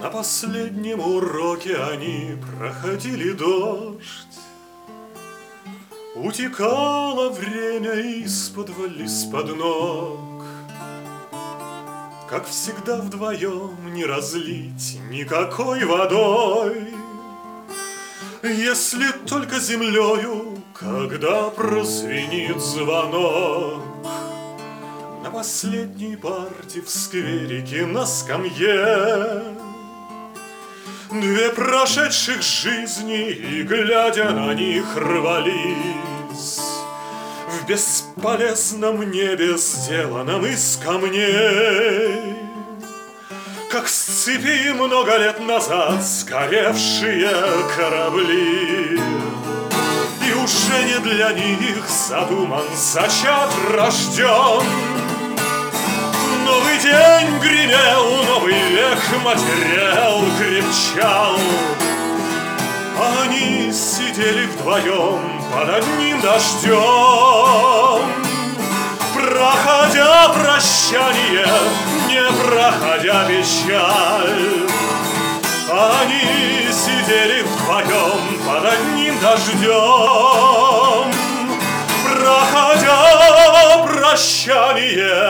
На последнем уроке они проходили дождь. Утекало время из-под ног. Как всегда вдвоем не разлить никакой водой, если только землею, когда прозвенит звонок. На последней парте в скверике на скамье две прошедших жизни, и, глядя на них, рвались в бесполезном небе, сделанном из камней, как с цепи много лет назад сгоревшие корабли. И уже не для них задуман, зачат, рожден. Новый день гремел, новый век материал крепчал. Они сидели вдвоем под одним дождем, проходя прощание, не проходя печаль. Они сидели вдвоем под одним дождем, проходя прощание,